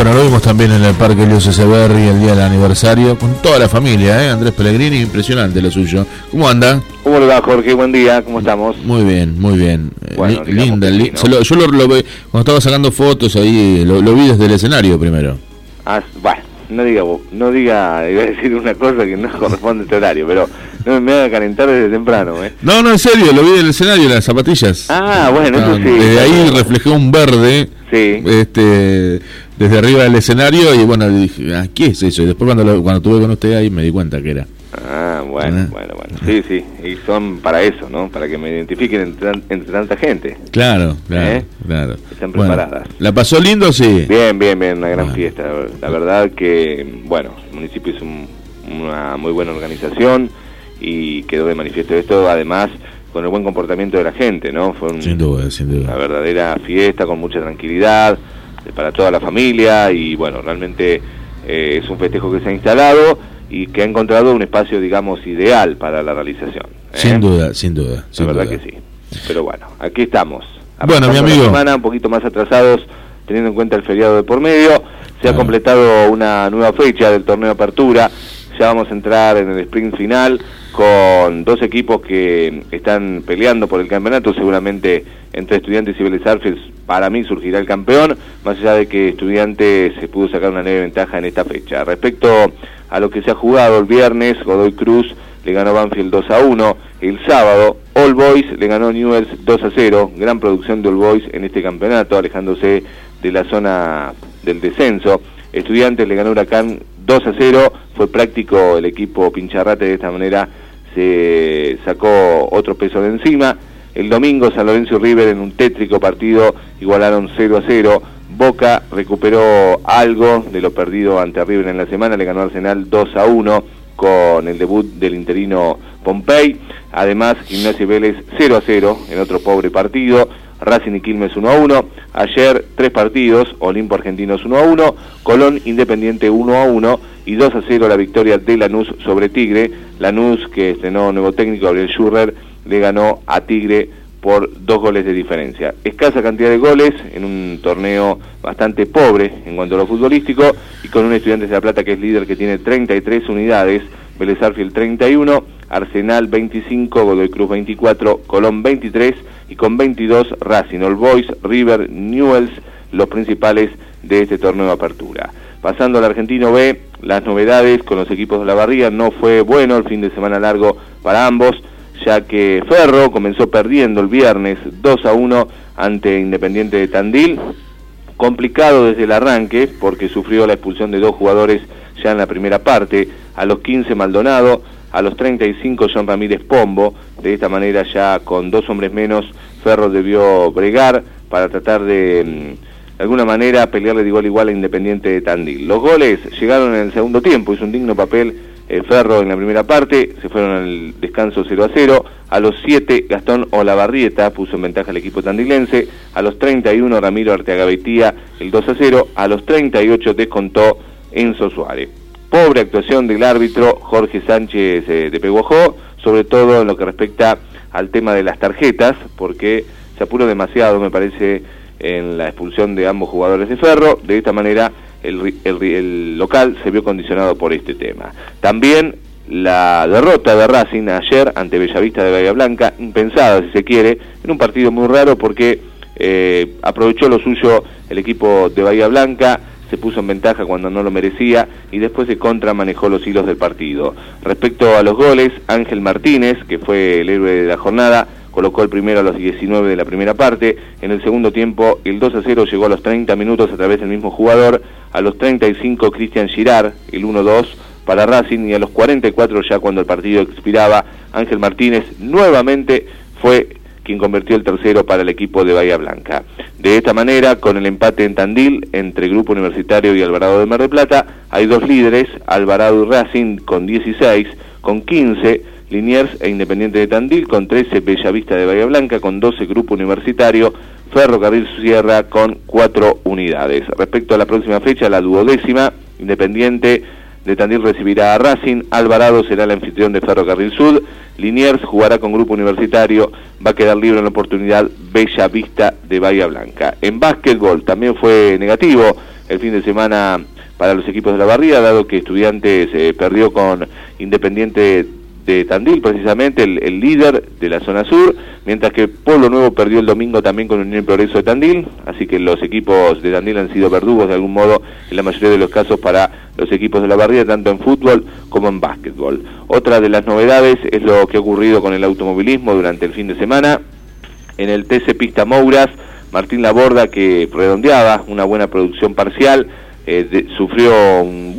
Bueno, lo vimos también en el Parque Luis Echeverri el día del aniversario, con toda la familia, Andrés Pellegrini, impresionante lo suyo. ¿Cómo anda? ¿Cómo le va, Jorge? Buen día, ¿cómo estamos? Muy bien, muy bien. Bueno, Linda, sí, ¿no? Yo lo vi, cuando estaba sacando fotos ahí, lo vi desde el escenario primero. Bueno, no diga, iba a decir una cosa que no corresponde a este horario, pero no me haga calentar desde temprano, No, en serio, lo vi del escenario, las zapatillas. Bueno, eso sí. Desde ahí reflejé un verde, sí. Desde arriba del escenario, y bueno, dije, ¿qué es eso? Y después cuando estuve con usted ahí me di cuenta que era. Bueno. Sí, y son para eso, ¿no? Para que me identifiquen entre tanta gente. Claro. Están preparadas. ¿La pasó lindo? Sí. Bien, una gran fiesta. La verdad que, bueno, el municipio es una muy buena organización y quedó de manifiesto esto, además, con el buen comportamiento de la gente, ¿no? Fue sin duda. Una verdadera fiesta con mucha tranquilidad para toda la familia y, bueno, realmente es un festejo que se ha instalado y que ha encontrado un espacio, digamos, ideal para la realización. Sin duda. La verdad que sí. Pero bueno, aquí estamos. Bueno, mi amigo. La semana, un poquito más atrasados, teniendo en cuenta el feriado de por medio. Se ha completado una nueva fecha del torneo Apertura. Ya vamos a entrar en el sprint final con dos equipos que están peleando por el campeonato. Seguramente entre Estudiantes y Vélez Arfield, para mí surgirá el campeón, más allá de que Estudiantes se pudo sacar una leve ventaja en esta fecha. Respecto a lo que se ha jugado el viernes, Godoy Cruz le ganó Banfield 2-1. El sábado, All Boys le ganó Newell's 2-0. Gran producción de All Boys en este campeonato, alejándose de la zona del descenso. Estudiantes le ganó Huracán 2-0. Fue práctico el equipo Pincharrate, de esta manera se sacó otro peso de encima. El domingo, San Lorenzo y River en un tétrico partido igualaron 0-0. Boca recuperó algo de lo perdido ante River en la semana, le ganó Arsenal 2-1 con el debut del interino Pompey. Además, Gimnasia y Vélez 0-0 en otro pobre partido. Racing y Quilmes 1-1. Ayer 3 partidos, Olimpo Argentinos 1-1, Colón Independiente 1-1 y 2-0 la victoria de Lanús sobre Tigre. Lanús, que estrenó nuevo técnico, Gabriel Schurrer, le ganó a Tigre por 2 goles de diferencia. Escasa cantidad de goles en un torneo bastante pobre en cuanto a lo futbolístico y con un Estudiantes de La Plata que es líder, que tiene 33 unidades, Vélez Arfield 31, Arsenal 25, Godoy Cruz 24, Colón 23 y con 22 Racing, All Boys, River, Newell's, los principales de este torneo de apertura. Pasando al Argentino B, las novedades con los equipos de la Barría. No fue bueno el fin de semana largo para ambos, ya que Ferro comenzó perdiendo el viernes 2-1 ante Independiente de Tandil. Complicado desde el arranque porque sufrió la expulsión de 2 jugadores ya en la primera parte. A los 15 Maldonado, a los 35 John Ramírez Pombo. De esta manera, ya con 2 hombres menos, Ferro debió bregar para tratar de alguna manera pelearle de igual a igual a Independiente de Tandil. Los goles llegaron en el segundo tiempo, hizo un digno papel Ferro en la primera parte, se fueron al descanso 0-0, a los 7 Gastón Olavarrieta puso en ventaja al equipo tandilense, a los 31 Ramiro Arteagabeitía el 2-0, a los 38 descontó Enzo Suárez. Pobre actuación del árbitro Jorge Sánchez de Peguajó, sobre todo en lo que respecta al tema de las tarjetas, porque se apuró demasiado, me parece, en la expulsión de ambos jugadores de Ferro. De esta manera el local se vio condicionado por este tema. También la derrota de Racing ayer ante Bellavista de Bahía Blanca, impensada si se quiere, en un partido muy raro porque aprovechó lo suyo el equipo de Bahía Blanca, se puso en ventaja cuando no lo merecía y después de contra manejó los hilos del partido. Respecto a los goles, Ángel Martínez, que fue el héroe de la jornada, colocó el primero a los 19 de la primera parte. En el segundo tiempo, el 2-0 llegó a los 30 minutos a través del mismo jugador. A los 35, Cristian Girard, el 1-2 para Racing. Y a los 44, ya cuando el partido expiraba, Ángel Martínez nuevamente fue quien convirtió el tercero para el equipo de Bahía Blanca. De esta manera, con el empate en Tandil, entre Grupo Universitario y Alvarado de Mar del Plata, hay 2 líderes, Alvarado y Racing con 16, con 15, Liniers e Independiente de Tandil con 13, Bellavista de Bahía Blanca con 12, Grupo Universitario, Ferrocarril Sierra con 4 unidades. Respecto a la próxima fecha, la 12ª, Independiente de Tandil recibirá a Racing, Alvarado será el anfitrión de Ferrocarril Sud, Liniers jugará con Grupo Universitario, va a quedar libre en la oportunidad Bellavista de Bahía Blanca. En básquetbol también fue negativo el fin de semana para los equipos de la Barría, dado que Estudiantes perdió con Independiente de Tandil, precisamente el líder de la zona sur, mientras que Pueblo Nuevo perdió el domingo también con Unión y Progreso de Tandil, así que los equipos de Tandil han sido verdugos de algún modo en la mayoría de los casos para los equipos de la Barría, tanto en fútbol como en básquetbol. Otra de las novedades es lo que ha ocurrido con el automovilismo durante el fin de semana. En el TC Pista Mouras, Martín Laborda, que redondeaba una buena producción parcial, sufrió un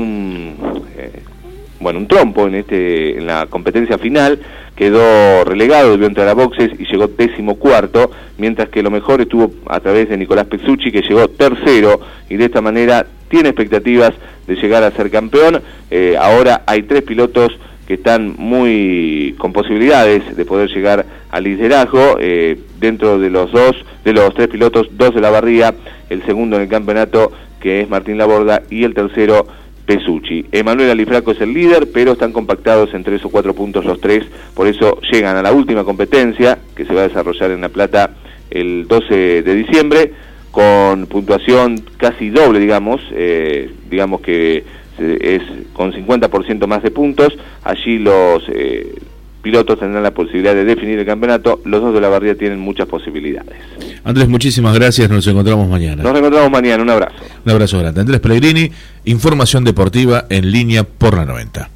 trompo en la competencia final, quedó relegado, debió entrar a boxes y llegó 14º, mientras que lo mejor estuvo a través de Nicolás Pezzucci, que llegó tercero, y de esta manera tiene expectativas de llegar a ser campeón. Ahora hay 3 pilotos que están muy con posibilidades de poder llegar al liderazgo, dentro de los 3 pilotos, 2 de la Barría, el segundo en el campeonato, que es Martín Laborda, y el tercero Pezzucci. Emanuel Alifraco es el líder, pero están compactados en 3 o 4 puntos los 3, por eso llegan a la última competencia, que se va a desarrollar en La Plata el 12 de diciembre, con puntuación casi doble, digamos que es con 50% más de puntos. Allí los pilotos tendrán la posibilidad de definir el campeonato. Los 2 de la Barría tienen muchas posibilidades. Andrés, muchísimas gracias, nos encontramos mañana. Nos encontramos mañana, un abrazo. Un abrazo grande. Andrés Pellegrini, información deportiva en línea por la 90.